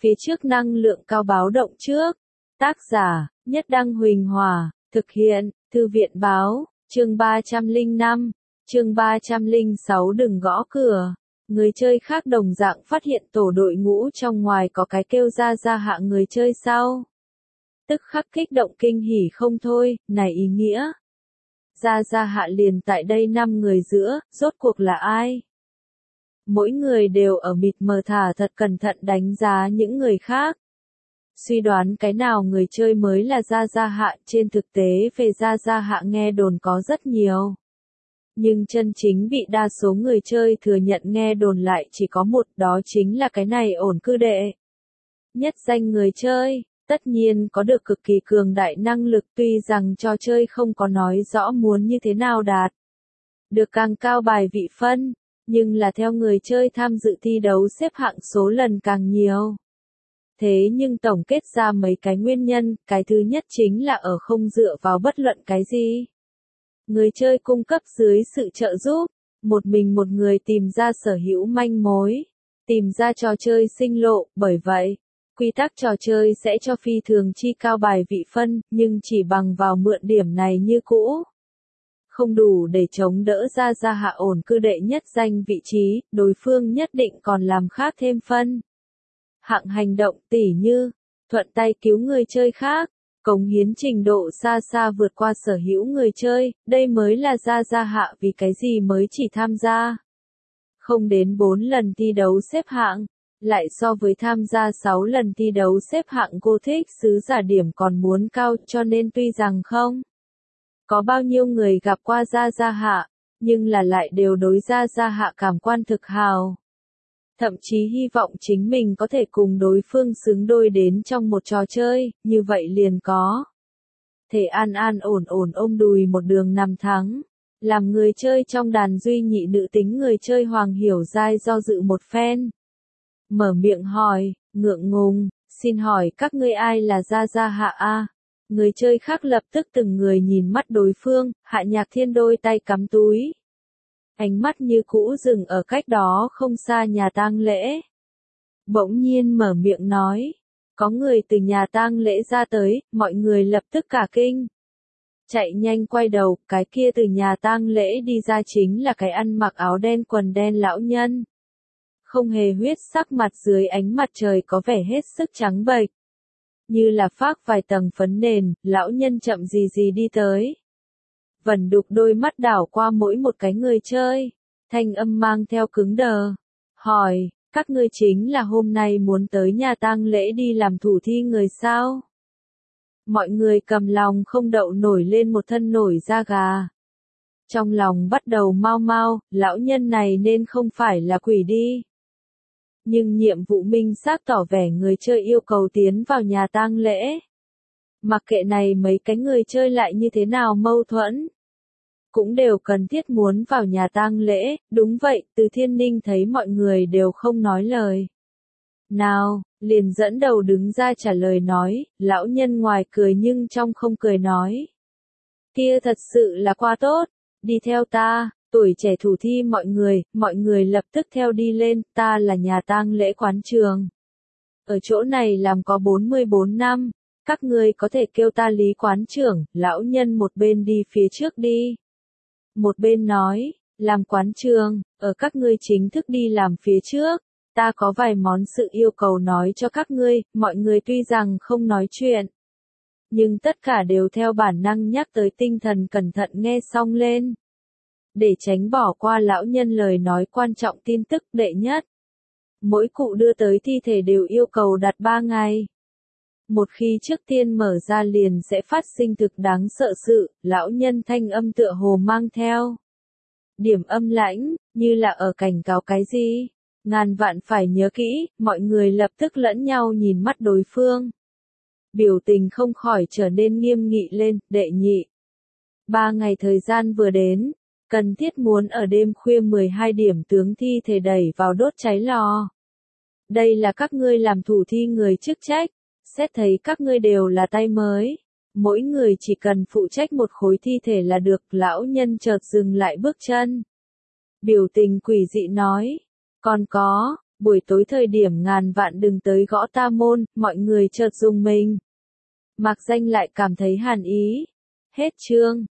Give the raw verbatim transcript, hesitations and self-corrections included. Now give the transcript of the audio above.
phía trước năng lượng cao báo động trước. Tác giả, Nhất Đăng Huỳnh Hòa, thực hiện, Thư viện Báo, chương ba trăm lẻ năm, chương ba trăm lẻ sáu đừng gõ cửa. Người chơi khác đồng dạng phát hiện tổ đội ngũ trong ngoài có cái kêu ra ra hạ người chơi sau. Tức khắc kích động kinh hỉ không thôi, này ý nghĩa. Ra ra hạ liền tại đây năm người giữa, rốt cuộc là ai? Mỗi người đều ở mịt mờ thả thật cẩn thận đánh giá những người khác. Suy đoán cái nào người chơi mới là Gia Gia Hạ, trên thực tế về Gia Gia Hạ nghe đồn có rất nhiều. Nhưng chân chính bị đa số người chơi thừa nhận nghe đồn lại chỉ có một, đó chính là cái này ổn cư đệ. Nhất danh người chơi, tất nhiên có được cực kỳ cường đại năng lực, tuy rằng trò chơi không có nói rõ muốn như thế nào đạt được càng cao bài vị phân, nhưng là theo người chơi tham dự thi đấu xếp hạng số lần càng nhiều. Thế nhưng tổng kết ra mấy cái nguyên nhân, cái thứ nhất chính là ở không dựa vào bất luận cái gì. Người chơi cung cấp dưới sự trợ giúp, một mình một người tìm ra sở hữu manh mối, tìm ra trò chơi sinh lộ, bởi vậy, quy tắc trò chơi sẽ cho phi thường chi cao bài vị phân, nhưng chỉ bằng vào mượn điểm này như cũ. Không đủ để chống đỡ ra ra hạ ổn cư đệ nhất danh vị trí, đối phương nhất định còn làm khác thêm phân. Hạng hành động tỉ như, thuận tay cứu người chơi khác, cống hiến trình độ xa xa vượt qua sở hữu người chơi, đây mới là ra ra hạ vì cái gì mới chỉ tham gia. Không đến bốn lần thi đấu xếp hạng, lại so với tham gia sáu lần thi đấu xếp hạng Gothic sứ giả điểm còn muốn cao, cho nên tuy rằng không có bao nhiêu người gặp qua Gia Gia Hạ, nhưng là lại đều đối Gia Gia Hạ cảm quan thực hào. Thậm chí hy vọng chính mình có thể cùng đối phương xứng đôi đến trong một trò chơi, như vậy liền có thể an an ổn ổn ôm đùi một đường nằm thắng. Làm người chơi trong đàn duy nhị nữ tính người chơi Hoàng Hiểu Giai do dự một phen. Mở miệng hỏi, ngượng ngùng, xin hỏi các ngươi ai là Gia Gia Hạ a? Người chơi khác lập tức từng người nhìn mắt đối phương, Hạ Nhạc Thiên đôi tay cắm túi. Ánh mắt như cũ dừng ở cách đó không xa nhà tang lễ. Bỗng nhiên mở miệng nói, có người từ nhà tang lễ ra tới, mọi người lập tức cả kinh. Chạy nhanh quay đầu, cái kia từ nhà tang lễ đi ra chính là cái ăn mặc áo đen quần đen lão nhân. Không hề huyết sắc mặt dưới ánh mặt trời có vẻ hết sức trắng bệch. Như là phác vài tầng phấn nền, lão nhân chậm gì gì đi tới. Vẩn đục đôi mắt đảo qua mỗi một cái người chơi, thanh âm mang theo cứng đờ. Hỏi, các ngươi chính là hôm nay muốn tới nhà tang lễ đi làm thủ thi người sao? Mọi người cầm lòng không đậu nổi lên một thân nổi da gà. Trong lòng bắt đầu mau mau, lão nhân này nên không phải là quỷ đi. Nhưng nhiệm vụ minh xác tỏ vẻ người chơi yêu cầu tiến vào nhà tang lễ. Mặc kệ này mấy cái người chơi lại như thế nào mâu thuẫn, cũng đều cần thiết muốn vào nhà tang lễ, đúng vậy, Từ Thiên Ninh thấy mọi người đều không nói lời. Nào, liền dẫn đầu đứng ra trả lời nói, lão nhân ngoài cười nhưng trong không cười nói. Kia thật sự là quá tốt, đi theo ta. Tuổi trẻ thủ thi mọi người, mọi người lập tức theo đi lên, ta là nhà tang lễ quán trường. Ở chỗ này làm có bốn mươi bốn năm, các ngươi có thể kêu ta Lý quán trưởng, lão nhân một bên đi phía trước đi. Một bên nói, làm quán trường, ở các ngươi chính thức đi làm phía trước, ta có vài món sự yêu cầu nói cho các ngươi, mọi người tuy rằng không nói chuyện. Nhưng tất cả đều theo bản năng nhắc tới tinh thần cẩn thận nghe xong lên. Để tránh bỏ qua lão nhân lời nói quan trọng tin tức đệ nhất. Mỗi cụ đưa tới thi thể đều yêu cầu đặt ba ngày. Một khi trước tiên mở ra liền sẽ phát sinh thực đáng sợ sự, lão nhân thanh âm tựa hồ mang theo. Điểm âm lãnh, như là ở cảnh cáo cái gì. Ngàn vạn phải nhớ kỹ, mọi người lập tức lẫn nhau nhìn mắt đối phương. Biểu tình không khỏi trở nên nghiêm nghị lên, đệ nhị. Ba ngày thời gian vừa đến. Cần thiết muốn ở đêm khuya mười hai điểm tướng thi thể đẩy vào đốt cháy lò. Đây là các ngươi làm thủ thi người chức trách, xét thấy các ngươi đều là tay mới. Mỗi người chỉ cần phụ trách một khối thi thể là được, lão nhân chợt dừng lại bước chân. Biểu tình quỷ dị nói, còn có, Buổi tối thời điểm ngàn vạn đừng tới gõ ta môn, mọi người chợt rùng mình. Mạc Danh lại cảm thấy hàn ý. Hết chương.